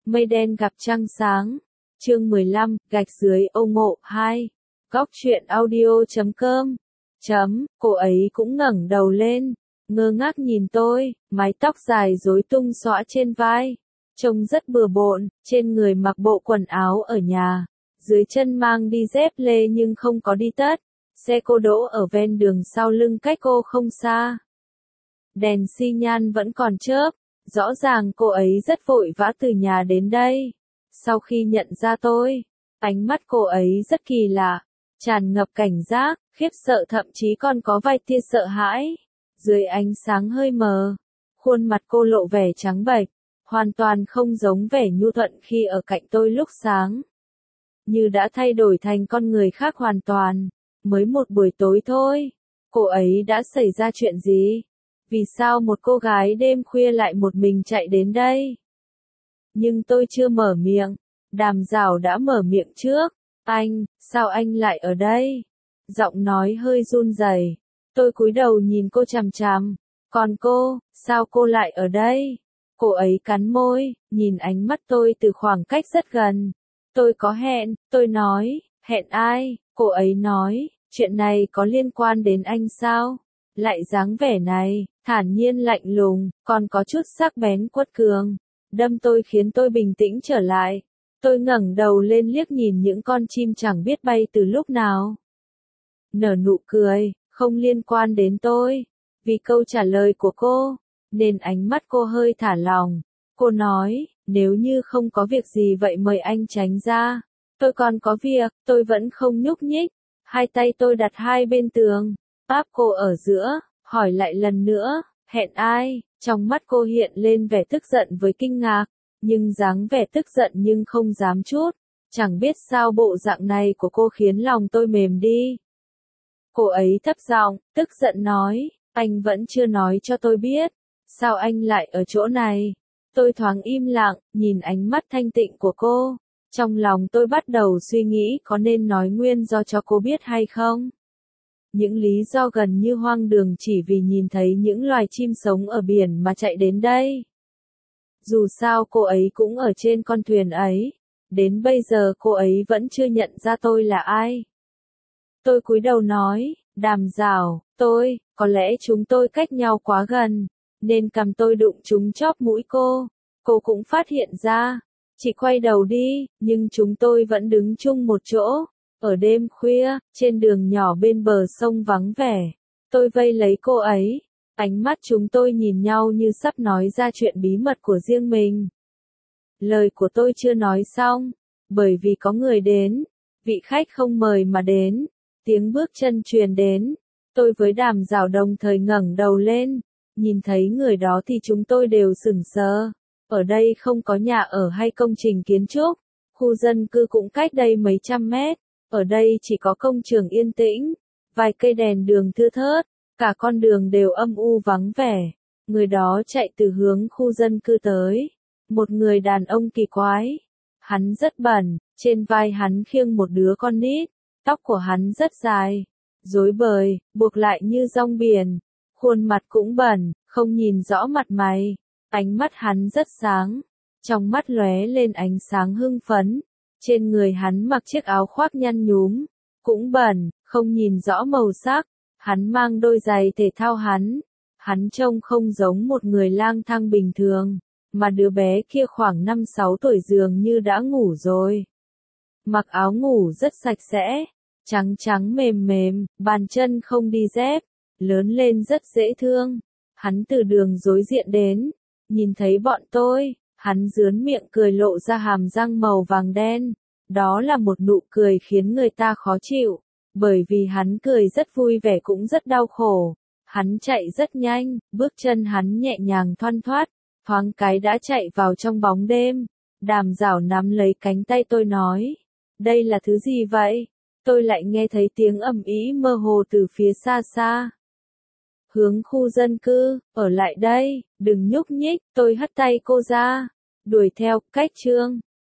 Mây đen gặp trăng sáng. Chương 15, gạch dưới Âu Ngộ 2. Góc truyện audio.com. Cô ấy cũng ngẩng đầu lên, ngơ ngác nhìn tôi, mái tóc dài rối tung xõa trên vai, trông rất bừa bộn, trên người mặc bộ quần áo ở nhà, dưới chân mang đi dép lê nhưng không có đi tất. Xe cô đỗ ở ven đường sau lưng cách cô không xa. Đèn xi nhan vẫn còn chớp, rõ ràng cô ấy rất vội vã từ nhà đến đây. Sau khi nhận ra tôi, ánh mắt cô ấy rất kỳ lạ, tràn ngập cảnh giác, khiếp sợ, thậm chí còn có vài tia sợ hãi. Dưới ánh sáng hơi mờ, khuôn mặt cô lộ vẻ trắng bệch, hoàn toàn không giống vẻ nhu thuận khi ở cạnh tôi lúc sáng. Như đã thay đổi thành con người khác hoàn toàn. Mới một buổi tối thôi, cô ấy đã xảy ra chuyện gì? Vì sao một cô gái đêm khuya lại một mình chạy đến đây? Nhưng tôi chưa mở miệng, Đàm Dảo đã mở miệng trước. Anh, sao anh lại ở đây? Giọng nói hơi run rẩy. Tôi cúi đầu nhìn cô chằm chằm. Còn cô, sao cô lại ở đây? Cô ấy cắn môi, nhìn ánh mắt tôi từ khoảng cách rất gần. Tôi có hẹn, tôi nói, hẹn ai? Cô ấy nói, chuyện này có liên quan đến anh sao? Lại dáng vẻ này, thản nhiên lạnh lùng, còn có chút sắc bén quất cường. Đâm tôi khiến tôi bình tĩnh trở lại. Tôi ngẩng đầu lên liếc nhìn những con chim chẳng biết bay từ lúc nào. Nở nụ cười, không liên quan đến tôi. Vì câu trả lời của cô, nên ánh mắt cô hơi thả lỏng. Cô nói, nếu như không có việc gì vậy mời anh tránh ra. Tôi còn có việc, tôi vẫn không nhúc nhích. Hai tay tôi đặt hai bên tường, áp cô ở giữa, hỏi lại lần nữa, hẹn ai? Trong mắt cô hiện lên vẻ tức giận với kinh ngạc, nhưng dáng vẻ tức giận nhưng không dám chút. Chẳng biết sao bộ dạng này của cô khiến lòng tôi mềm đi. Cô ấy thấp giọng, tức giận nói, anh vẫn chưa nói cho tôi biết, sao anh lại ở chỗ này? Tôi thoáng im lặng, nhìn ánh mắt thanh tịnh của cô. Trong lòng tôi bắt đầu suy nghĩ có nên nói nguyên do cho cô biết hay không. Những lý do gần như hoang đường chỉ vì nhìn thấy những loài chim sống ở biển mà chạy đến đây. Dù sao cô ấy cũng ở trên con thuyền ấy. Đến bây giờ cô ấy vẫn chưa nhận ra tôi là ai. Tôi cúi đầu nói, Đàm Dảo, có lẽ chúng tôi cách nhau quá gần, nên cầm tôi đụng trúng chóp mũi cô. Cô cũng phát hiện ra. Chị quay đầu đi, nhưng chúng tôi vẫn đứng chung một chỗ. Ở đêm khuya, trên đường nhỏ bên bờ sông vắng vẻ. Tôi vây lấy cô ấy. Ánh mắt chúng tôi nhìn nhau như sắp nói ra chuyện bí mật của riêng mình. Lời của tôi chưa nói xong, bởi vì có người đến. Vị khách không mời mà đến. Tiếng bước chân truyền đến. Tôi với Đàm Dảo đồng thời ngẩng đầu lên. Nhìn thấy người đó thì chúng tôi đều sửng sờ. Ở đây không có nhà ở hay công trình kiến trúc, khu dân cư cũng cách đây mấy trăm mét, ở đây chỉ có công trường yên tĩnh, vài cây đèn đường thưa thớt, cả con đường đều âm u vắng vẻ. Người đó chạy từ hướng khu dân cư tới, một người đàn ông kỳ quái. Hắn rất bẩn, trên vai hắn khiêng một đứa con nít, tóc của hắn rất dài, rối bời, buộc lại như rong biển, khuôn mặt cũng bẩn, không nhìn rõ mặt mày. Ánh mắt hắn rất sáng, trong mắt lóe lên ánh sáng hưng phấn. Trên người hắn mặc chiếc áo khoác nhăn nhúm, cũng bẩn, không nhìn rõ màu sắc. Hắn mang đôi giày thể thao hắn trông không giống một người lang thang bình thường, mà đứa bé kia khoảng 5-6 tuổi dường như đã ngủ rồi. Mặc áo ngủ rất sạch sẽ, trắng trắng mềm mềm, bàn chân không đi dép, lớn lên rất dễ thương. Hắn từ đường đối diện đến. Nhìn thấy bọn tôi, hắn rướn miệng cười lộ ra hàm răng màu vàng đen. Đó là một nụ cười khiến người ta khó chịu, bởi vì hắn cười rất vui vẻ cũng rất đau khổ. Hắn chạy rất nhanh, bước chân hắn nhẹ nhàng thoăn thoắt, thoáng cái đã chạy vào trong bóng đêm. Đàm Dảo nắm lấy cánh tay tôi nói, đây là thứ gì vậy? Tôi lại nghe thấy tiếng ầm ĩ mơ hồ từ phía xa xa. Hướng khu dân cư, ở lại đây, đừng nhúc nhích, tôi hất tay cô ra, đuổi theo, cách chương.